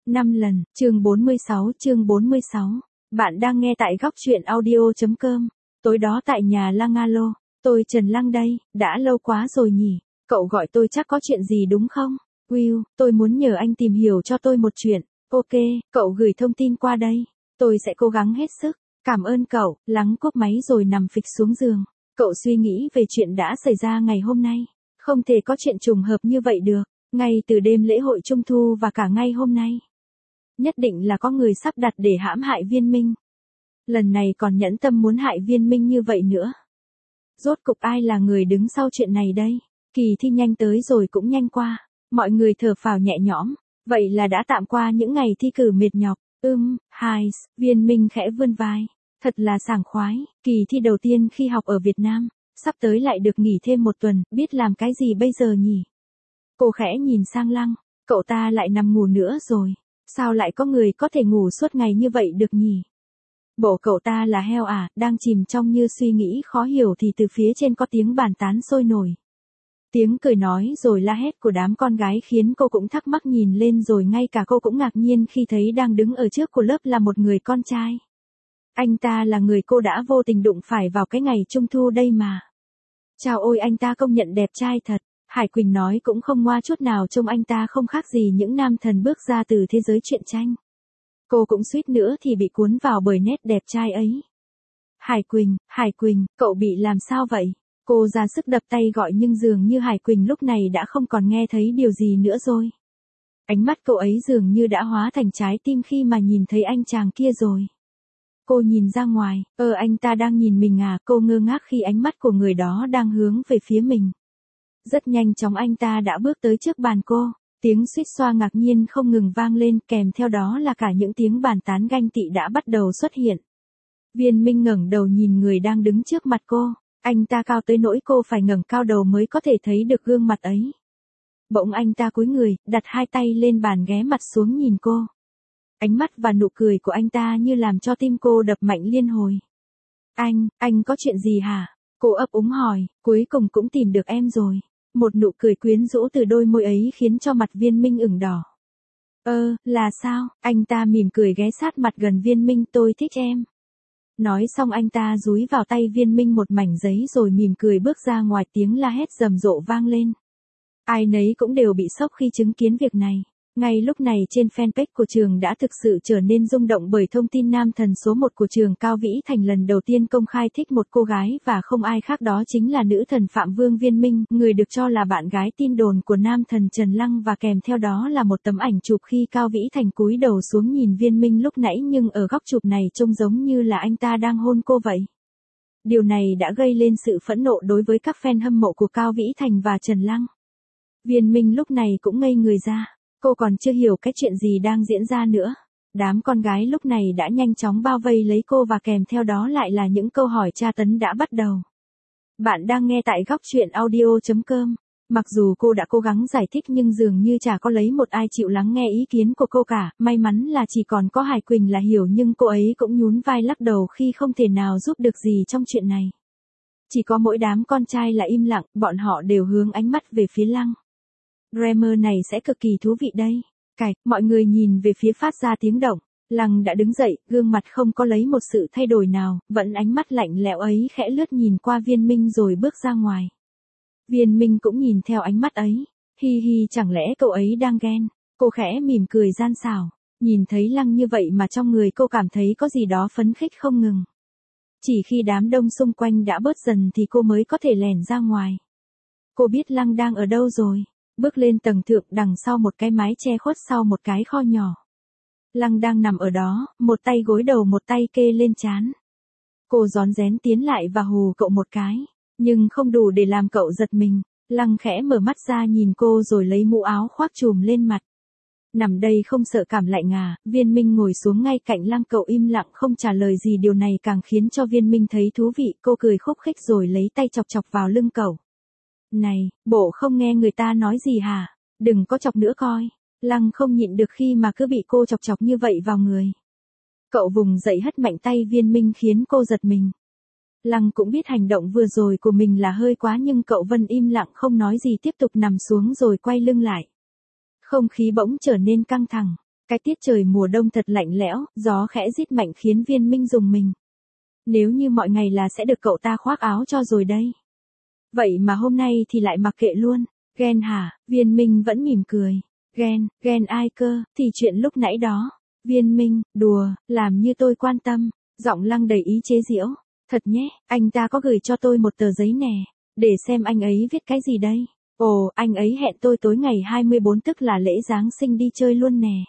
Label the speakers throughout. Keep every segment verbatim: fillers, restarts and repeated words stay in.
Speaker 1: năm lần, chương bốn mươi sáu, chương bốn mươi sáu. Bạn đang nghe tại góc truyện audio.com. Tối đó tại nhà Lăng Alo, tôi Trần Lăng đây, đã lâu quá rồi nhỉ, cậu gọi tôi chắc có chuyện gì đúng không? Will, tôi muốn nhờ anh tìm hiểu cho tôi một chuyện. Ok, cậu gửi thông tin qua đây, tôi sẽ cố gắng hết sức. Cảm ơn cậu. Lắng cúp máy rồi nằm phịch xuống giường. Cậu suy nghĩ về chuyện đã xảy ra ngày hôm nay. Không thể có chuyện trùng hợp như vậy được, ngay từ đêm lễ hội Trung Thu và cả ngay hôm nay. Nhất định là có người sắp đặt để hãm hại Viên Minh. Lần này còn nhẫn tâm muốn hại Viên Minh như vậy nữa. Rốt cục ai là người đứng sau chuyện này đây? Kỳ thi nhanh tới rồi cũng nhanh qua. Mọi người thở phào nhẹ nhõm. Vậy là đã tạm qua những ngày thi cử mệt nhọc. Ưm, hai, Viên Minh khẽ vươn vai. Thật là sảng khoái, kỳ thi đầu tiên khi học ở Việt Nam. Sắp tới lại được nghỉ thêm một tuần, biết làm cái gì bây giờ nhỉ? Cô khẽ nhìn sang Lăng, cậu ta lại nằm ngủ nữa rồi. Sao lại có người có thể ngủ suốt ngày như vậy được nhỉ? Bộ cậu ta là heo à? Đang chìm trong như suy nghĩ khó hiểu thì từ phía trên có tiếng bàn tán sôi nổi. Tiếng cười nói rồi la hét của đám con gái khiến cô cũng thắc mắc nhìn lên, rồi ngay cả cô cũng ngạc nhiên khi thấy đang đứng ở trước của lớp là một người con trai. Anh ta là người cô đã vô tình đụng phải vào cái ngày Trung Thu đây mà. Chào ôi, anh ta công nhận đẹp trai thật. Hải Quỳnh nói cũng không ngoa chút nào, trông anh ta không khác gì những nam thần bước ra từ thế giới truyện tranh. Cô cũng suýt nữa thì bị cuốn vào bởi nét đẹp trai ấy. Hải Quỳnh, Hải Quỳnh, cậu bị làm sao vậy? Cô ra sức đập tay gọi nhưng dường như Hải Quỳnh lúc này đã không còn nghe thấy điều gì nữa rồi. Ánh mắt cậu ấy dường như đã hóa thành trái tim khi mà nhìn thấy anh chàng kia rồi. Cô nhìn ra ngoài, ơ anh ta đang nhìn mình à? Cô ngơ ngác khi ánh mắt của người đó đang hướng về phía mình. Rất nhanh chóng anh ta đã bước tới trước bàn cô, tiếng suýt xoa ngạc nhiên không ngừng vang lên, kèm theo đó là cả những tiếng bàn tán ganh tị đã bắt đầu xuất hiện. Viên Minh ngẩng đầu nhìn người đang đứng trước mặt cô, anh ta cao tới nỗi cô phải ngẩng cao đầu mới có thể thấy được gương mặt ấy. Bỗng anh ta cúi người, đặt hai tay lên bàn, ghé mặt xuống nhìn cô. Ánh mắt và nụ cười của anh ta như làm cho tim cô đập mạnh liên hồi. Anh, anh có chuyện gì hả? Cô ấp úng hỏi, cuối cùng cũng tìm được em rồi. Một nụ cười quyến rũ từ đôi môi ấy khiến cho mặt Viên Minh ửng đỏ. Ơ, là sao? Anh ta mỉm cười ghé sát mặt gần Viên Minh, tôi thích em. Nói xong anh ta dúi vào tay Viên Minh một mảnh giấy rồi mỉm cười bước ra ngoài, tiếng la hét rầm rộ vang lên. Ai nấy cũng đều bị sốc khi chứng kiến việc này. Ngay lúc này trên fanpage của trường đã thực sự trở nên rung động bởi thông tin nam thần số một của trường Cao Vĩ Thành lần đầu tiên công khai thích một cô gái, và không ai khác đó chính là nữ thần Phạm Vương Viên Minh, người được cho là bạn gái tin đồn của nam thần Trần Lăng, và kèm theo đó là một tấm ảnh chụp khi Cao Vĩ Thành cúi đầu xuống nhìn Viên Minh lúc nãy, nhưng ở góc chụp này trông giống như là anh ta đang hôn cô vậy. Điều này đã gây lên sự phẫn nộ đối với các fan hâm mộ của Cao Vĩ Thành và Trần Lăng. Viên Minh lúc này cũng ngây người ra. Cô còn chưa hiểu cái chuyện gì đang diễn ra nữa. Đám con gái lúc này đã nhanh chóng bao vây lấy cô, và kèm theo đó lại là những câu hỏi tra tấn đã bắt đầu. Bạn đang nghe tại góc truyện audio.com. Mặc dù cô đã cố gắng giải thích nhưng dường như chả có lấy một ai chịu lắng nghe ý kiến của cô cả. May mắn là chỉ còn có Hải Quỳnh là hiểu, nhưng cô ấy cũng nhún vai lắc đầu khi không thể nào giúp được gì trong chuyện này. Chỉ có mỗi đám con trai là im lặng, bọn họ đều hướng ánh mắt về phía Lăng. Drama này sẽ cực kỳ thú vị đây. Cạch, mọi người nhìn về phía phát ra tiếng động. Lăng đã đứng dậy, gương mặt không có lấy một sự thay đổi nào, vẫn ánh mắt lạnh lẽo ấy khẽ lướt nhìn qua Viên Minh rồi bước ra ngoài. Viên Minh cũng nhìn theo ánh mắt ấy. Hi hi, chẳng lẽ cậu ấy đang ghen? Cô khẽ mỉm cười gian xảo. Nhìn thấy Lăng như vậy mà trong người cô cảm thấy có gì đó phấn khích không ngừng. Chỉ khi đám đông xung quanh đã bớt dần thì cô mới có thể lẻn ra ngoài. Cô biết Lăng đang ở đâu rồi. Bước lên tầng thượng, đằng sau một cái mái che khuất sau một cái kho nhỏ. Lăng đang nằm ở đó, một tay gối đầu một tay kê lên trán. Cô rón rén tiến lại và hù cậu một cái, nhưng không đủ để làm cậu giật mình. Lăng khẽ mở mắt ra nhìn cô rồi lấy mũ áo khoác trùm lên mặt. Nằm đây không sợ cảm lạnh à? Viên Minh ngồi xuống ngay cạnh Lăng, cậu im lặng không trả lời gì, điều này càng khiến cho Viên Minh thấy thú vị. Cô cười khúc khích rồi lấy tay chọc chọc vào lưng cậu. Này, bộ không nghe người ta nói gì hả? Đừng có chọc nữa coi. Lăng không nhịn được khi mà cứ bị cô chọc chọc như vậy vào người. Cậu vùng dậy hất mạnh tay Viên Minh khiến cô giật mình. Lăng cũng biết hành động vừa rồi của mình là hơi quá, nhưng cậu vẫn im lặng không nói gì, tiếp tục nằm xuống rồi quay lưng lại. Không khí bỗng trở nên căng thẳng. Cái tiết trời mùa đông thật lạnh lẽo, gió khẽ rít mạnh khiến Viên Minh rùng mình. Nếu như mọi ngày là sẽ được cậu ta khoác áo cho rồi đây. Vậy mà hôm nay thì lại mặc kệ luôn. Ghen hả? Viên Minh vẫn mỉm cười. Ghen, ghen ai cơ, thì chuyện lúc nãy đó. Viên Minh, đùa, làm như tôi quan tâm. Giọng Lăng đầy ý chế giễu. Thật nhé, anh ta có gửi cho tôi một tờ giấy nè. Để xem anh ấy viết cái gì đây. Ồ, anh ấy hẹn tôi tối ngày hai mươi bốn tức là lễ Giáng sinh đi chơi luôn nè.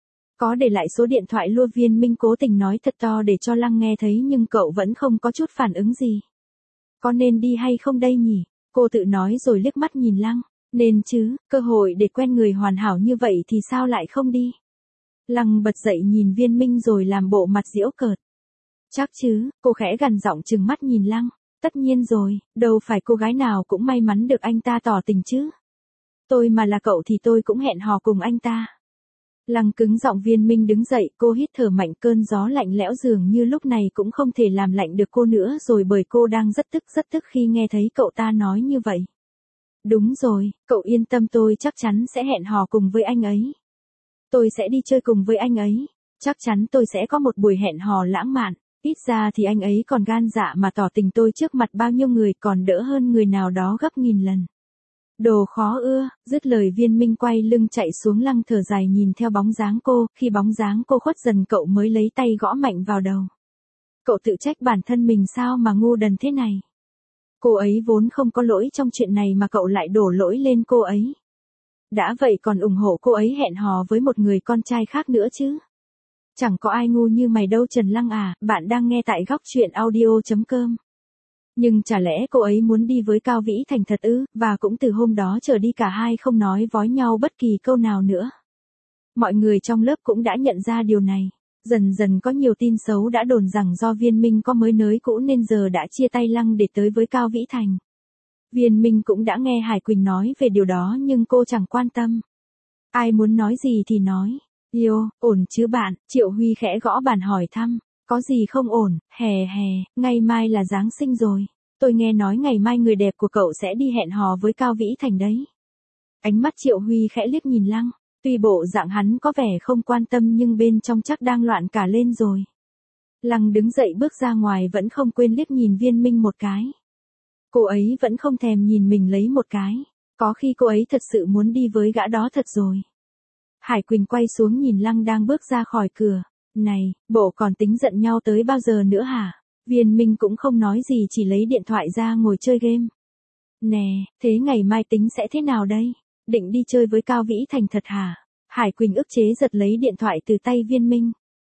Speaker 1: Có để lại số điện thoại luôn. Viên Minh cố tình nói thật to để cho Lăng nghe thấy nhưng cậu vẫn không có chút phản ứng gì. Có nên đi hay không đây nhỉ? Cô tự nói rồi liếc mắt nhìn Lăng. Nên chứ, cơ hội để quen người hoàn hảo như vậy thì sao lại không đi? Lăng bật dậy nhìn Viên Minh rồi làm bộ mặt giễu cợt. Chắc chứ, cô khẽ gằn giọng trừng mắt nhìn Lăng. Tất nhiên rồi, đâu phải cô gái nào cũng may mắn được anh ta tỏ tình chứ. Tôi mà là cậu thì tôi cũng hẹn hò cùng anh ta. Lăng cứng giọng. Viên Minh đứng dậy, cô hít thở mạnh. Cơn gió lạnh lẽo dường như lúc này cũng không thể làm lạnh được cô nữa rồi bởi cô đang rất tức rất tức khi nghe thấy cậu ta nói như vậy. Đúng rồi, cậu yên tâm tôi chắc chắn sẽ hẹn hò cùng với anh ấy. Tôi sẽ đi chơi cùng với anh ấy. Chắc chắn tôi sẽ có một buổi hẹn hò lãng mạn. Ít ra thì anh ấy còn gan dạ mà tỏ tình tôi trước mặt bao nhiêu người còn đỡ hơn người nào đó gấp nghìn lần. Đồ khó ưa, dứt lời Viên Minh quay lưng chạy xuống. Lăng thở dài nhìn theo bóng dáng cô, khi bóng dáng cô khuất dần cậu mới lấy tay gõ mạnh vào đầu. Cậu tự trách bản thân mình sao mà ngu đần thế này. Cô ấy vốn không có lỗi trong chuyện này mà cậu lại đổ lỗi lên cô ấy. Đã vậy còn ủng hộ cô ấy hẹn hò với một người con trai khác nữa chứ. Chẳng có ai ngu như mày đâu Trần Lăng à. Bạn đang nghe tại góc truyện audio chấm com. Nhưng chả lẽ cô ấy muốn đi với Cao Vĩ Thành thật ư? Và cũng từ hôm đó trở đi cả hai không nói vói nhau bất kỳ câu nào nữa. Mọi người trong lớp cũng đã nhận ra điều này. Dần dần có nhiều tin xấu đã đồn rằng do Viên Minh có mới nới cũ nên giờ đã chia tay Lăng để tới với Cao Vĩ Thành. Viên Minh cũng đã nghe Hải Quỳnh nói về điều đó nhưng cô chẳng quan tâm. Ai muốn nói gì thì nói. Yêu, ổn chứ bạn? Triệu Huy khẽ gõ bàn hỏi thăm. Có gì không ổn? Hè hè, ngày mai là Giáng sinh rồi. Tôi nghe nói ngày mai người đẹp của cậu sẽ đi hẹn hò với Cao Vĩ Thành đấy. Ánh mắt Triệu Huy khẽ liếc nhìn Lăng. Tuy bộ dạng hắn có vẻ không quan tâm nhưng bên trong chắc đang loạn cả lên rồi. Lăng đứng dậy bước ra ngoài vẫn không quên liếc nhìn Viên Minh một cái. Cô ấy vẫn không thèm nhìn mình lấy một cái. Có khi cô ấy thật sự muốn đi với gã đó thật rồi. Hải Quỳnh quay xuống nhìn Lăng đang bước ra khỏi cửa. Này, bộ còn tính giận nhau tới bao giờ nữa hả? Viên Minh cũng không nói gì chỉ lấy điện thoại ra ngồi chơi game. Nè, thế ngày mai tính sẽ thế nào đây? Định đi chơi với Cao Vĩ Thành thật hả? Hải Quỳnh ức chế giật lấy điện thoại từ tay Viên Minh.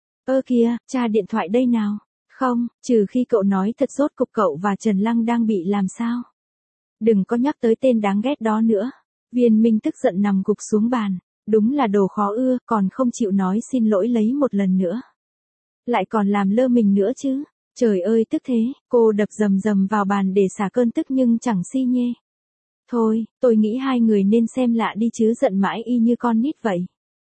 Speaker 1: Ơ kìa, tra điện thoại đây nào. Không, trừ khi cậu nói thật rốt cục cậu và Trần Lăng đang bị làm sao. Đừng có nhắc tới tên đáng ghét đó nữa. Viên Minh tức giận nằm gục xuống bàn. Đúng là đồ khó ưa, còn không chịu nói xin lỗi lấy một lần nữa. Lại còn làm lơ mình nữa chứ. Trời ơi tức thế, cô đập rầm rầm vào bàn để xả cơn tức nhưng chẳng si nhê. Thôi, tôi nghĩ hai người nên xem lạ đi chứ giận mãi y như con nít vậy.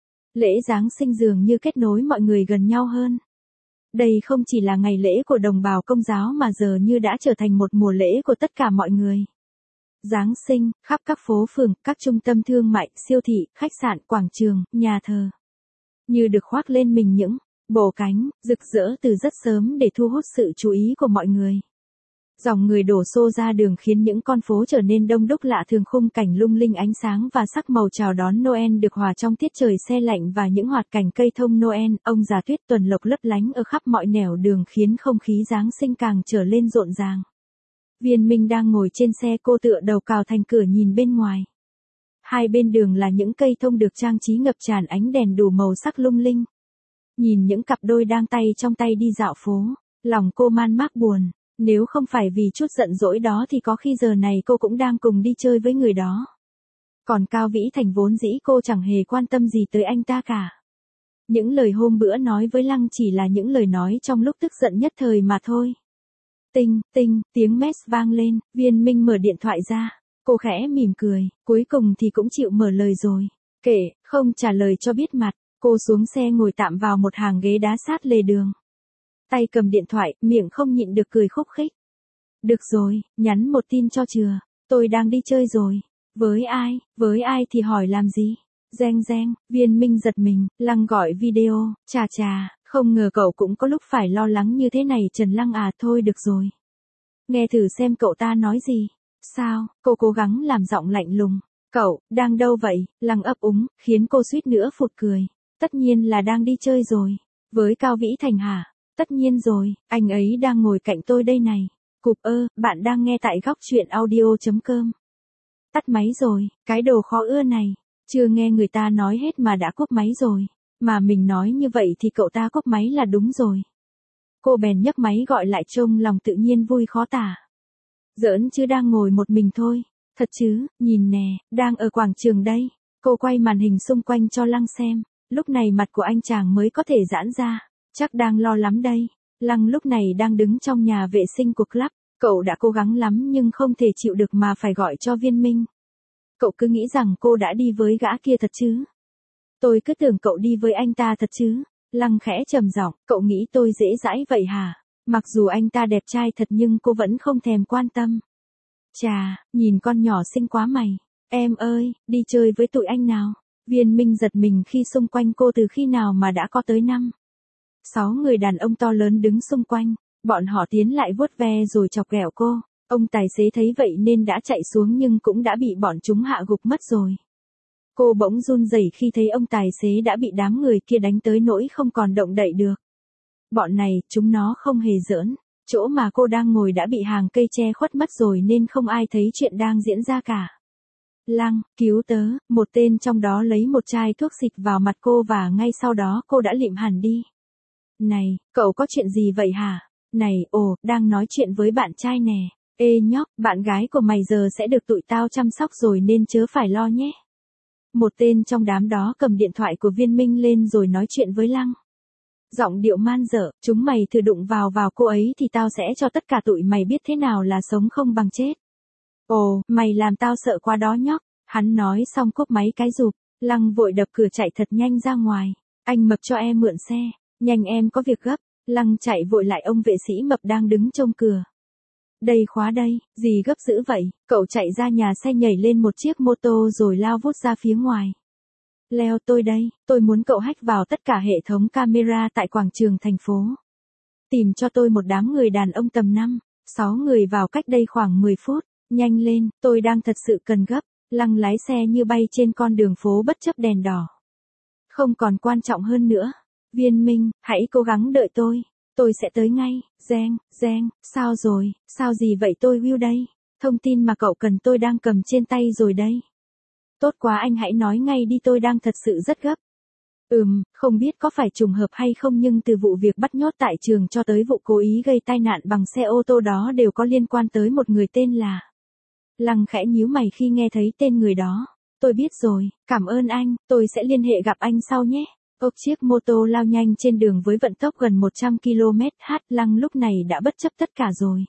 Speaker 1: Lễ Giáng sinh dường như kết nối mọi người gần nhau hơn. Đây không chỉ là ngày lễ của đồng bào Công giáo mà giờ như đã trở thành một mùa lễ của tất cả mọi người. Giáng sinh, khắp các phố phường, các trung tâm thương mại, siêu thị, khách sạn, quảng trường, nhà thờ. Như được khoác lên mình những bổ cánh, rực rỡ từ rất sớm để thu hút sự chú ý của mọi người. Dòng người đổ xô ra đường khiến những con phố trở nên đông đúc lạ thường. Khung cảnh lung linh ánh sáng và sắc màu chào đón Noel được hòa trong tiết trời se lạnh và những hoạt cảnh cây thông Noel, ông già tuyết tuần lộc lấp lánh ở khắp mọi nẻo đường khiến không khí Giáng sinh càng trở lên rộn ràng. Viên Minh đang ngồi trên xe, cô tựa đầu cào thành cửa nhìn bên ngoài. Hai bên đường là những cây thông được trang trí ngập tràn ánh đèn đủ màu sắc lung linh. Nhìn những cặp đôi đang tay trong tay đi dạo phố, lòng cô man mác buồn. Nếu không phải vì chút giận dỗi đó thì có khi giờ này cô cũng đang cùng đi chơi với người đó. Còn Cao Vĩ Thành vốn dĩ cô chẳng hề quan tâm gì tới anh ta cả. Những lời hôm bữa nói với Lăng chỉ là những lời nói trong lúc tức giận nhất thời mà thôi. Tinh, tinh, tiếng mét vang lên, Viên Minh mở điện thoại ra. Cô khẽ mỉm cười, cuối cùng thì cũng chịu mở lời rồi. Kệ, không trả lời cho biết mặt, cô xuống xe ngồi tạm vào một hàng ghế đá sát lề đường. Tay cầm điện thoại, miệng không nhịn được cười khúc khích. Được rồi, nhắn một tin cho chừa, tôi đang đi chơi rồi. Với ai, với ai thì hỏi làm gì? Reng reng, Viên Minh giật mình, Lăng gọi video, chà chà, không ngờ cậu cũng có lúc phải lo lắng như thế này Trần Lăng à, thôi được rồi. Nghe thử xem cậu ta nói gì. Sao, cô cố gắng làm giọng lạnh lùng. Cậu, đang đâu vậy? Lăng ấp úng, khiến cô suýt nữa phụt cười. Tất nhiên là đang đi chơi rồi. Với Cao Vĩ Thành hả? Tất nhiên rồi, anh ấy đang ngồi cạnh tôi đây này. Cụp ơ, bạn đang nghe tại góc truyện audio.com. Tắt máy rồi, cái đồ khó ưa này. Chưa nghe người ta nói hết mà đã cúp máy rồi. Mà mình nói như vậy thì cậu ta cúp máy là đúng rồi. Cô bèn nhấc máy gọi lại, trông lòng tự nhiên vui khó tả. Giỡn chứ, đang ngồi một mình thôi. Thật chứ, nhìn nè, đang ở quảng trường đây. Cô quay màn hình xung quanh cho Lăng xem. Lúc này mặt của anh chàng mới có thể giãn ra. Chắc đang lo lắm đây. Lăng lúc này đang đứng trong nhà vệ sinh của club. Cậu đã cố gắng lắm nhưng không thể chịu được mà phải gọi cho Viên Minh. Cậu cứ nghĩ rằng cô đã đi với gã kia thật chứ? Tôi cứ tưởng cậu đi với anh ta thật chứ? Lăng khẽ trầm giọng, cậu nghĩ tôi dễ dãi vậy hả? Mặc dù anh ta đẹp trai thật nhưng cô vẫn không thèm quan tâm. Chà, nhìn con nhỏ xinh quá mày. Em ơi, đi chơi với tụi anh nào. Viên Minh giật mình khi xung quanh cô từ khi nào mà đã có tới năm, sáu người đàn ông to lớn đứng xung quanh. Bọn họ tiến lại vuốt ve rồi chọc ghẹo cô. Ông tài xế thấy vậy nên đã chạy xuống nhưng cũng đã bị bọn chúng hạ gục mất rồi. Cô bỗng run rẩy khi thấy ông tài xế đã bị đám người kia đánh tới nỗi không còn động đậy được. Bọn này, chúng nó không hề giỡn. Chỗ mà cô đang ngồi đã bị hàng cây che khuất mất rồi nên không ai thấy chuyện đang diễn ra cả. Lăng, cứu tớ, một tên trong đó lấy một chai thuốc xịt vào mặt cô và ngay sau đó cô đã lịm hẳn đi. Này, cậu có chuyện gì vậy hả? Này, ồ, đang nói chuyện với bạn trai nè. Ê nhóc, bạn gái của mày giờ sẽ được tụi tao chăm sóc rồi nên chớ phải lo nhé. Một tên trong đám đó cầm điện thoại của Viên Minh lên rồi nói chuyện với Lăng. Giọng điệu man dở, chúng mày thử đụng vào vào cô ấy thì tao sẽ cho tất cả tụi mày biết thế nào là sống không bằng chết. Ồ, mày làm tao sợ quá đó nhóc. Hắn nói xong cúp máy cái rụp. Lăng vội đập cửa chạy thật nhanh ra ngoài. Anh Mập cho em mượn xe. Nhanh em có việc gấp. Lăng chạy vội lại ông vệ sĩ Mập đang đứng trông cửa. Đây khóa đây, gì gấp dữ vậy? Cậu chạy ra nhà xe, nhảy lên một chiếc mô tô rồi lao vút ra phía ngoài. Leo, tôi đây, tôi muốn cậu hack vào tất cả hệ thống camera tại quảng trường thành phố. Tìm cho tôi một đám người đàn ông tầm năm, sáu người vào cách đây khoảng mười phút. Nhanh lên, tôi đang thật sự cần gấp. Lăng lái xe như bay trên con đường phố bất chấp đèn đỏ. Không còn quan trọng hơn nữa. Viên Minh, hãy cố gắng đợi tôi. Tôi sẽ tới ngay. Reng, reng, sao rồi, sao gì vậy tôi Will đây. Thông tin mà cậu cần tôi đang cầm trên tay rồi đây. Tốt quá, anh hãy nói ngay đi, tôi đang thật sự rất gấp. Ừm, không biết có phải trùng hợp hay không nhưng từ vụ việc bắt nhốt tại trường cho tới vụ cố ý gây tai nạn bằng xe ô tô đó đều có liên quan tới một người tên là... Lăng khẽ nhíu mày khi nghe thấy tên người đó. Tôi biết rồi, cảm ơn anh, tôi sẽ liên hệ gặp anh sau nhé. Ốc chiếc mô tô lao nhanh trên đường với vận tốc gần một trăm ki lô mét h. Lăng lúc này đã bất chấp tất cả rồi.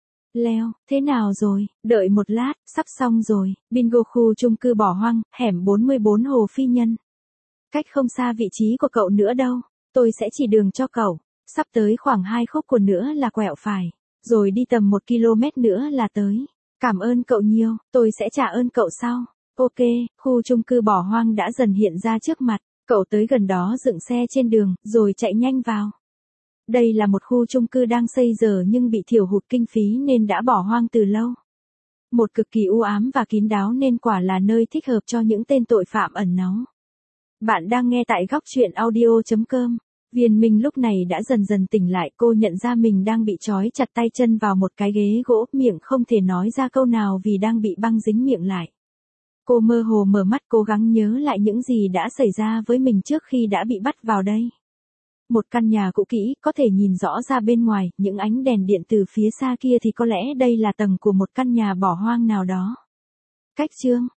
Speaker 1: Leo, thế nào rồi? Đợi một lát, sắp xong rồi. Bingo, khu chung cư bỏ hoang, hẻm bốn mươi bốn Hồ Phi Nhân. Cách không xa vị trí của cậu nữa đâu. Tôi sẽ chỉ đường cho cậu. Sắp tới khoảng hai khúc cua nữa là quẹo phải. Rồi đi tầm một ki lô mét nữa là tới. Cảm ơn cậu nhiều, tôi sẽ trả ơn cậu sau. Ok, khu chung cư bỏ hoang đã dần hiện ra trước mặt. Cậu tới gần đó dựng xe trên đường, rồi chạy nhanh vào. Đây là một khu chung cư đang xây giờ nhưng bị thiểu hụt kinh phí nên đã bỏ hoang từ lâu. Một cực kỳ u ám và kín đáo nên quả là nơi thích hợp cho những tên tội phạm ẩn náu. Bạn đang nghe tại góc truyện audio.com. Viên Minh lúc này đã dần dần tỉnh lại, cô nhận ra mình đang bị trói chặt tay chân vào một cái ghế gỗ, miệng không thể nói ra câu nào vì đang bị băng dính miệng lại. Cô mơ hồ mở mắt cố gắng nhớ lại những gì đã xảy ra với mình trước khi đã bị bắt vào đây. Một căn nhà cũ kỹ, có thể nhìn rõ ra bên ngoài, những ánh đèn điện từ phía xa kia thì có lẽ đây là tầng của một căn nhà bỏ hoang nào đó. Cách chương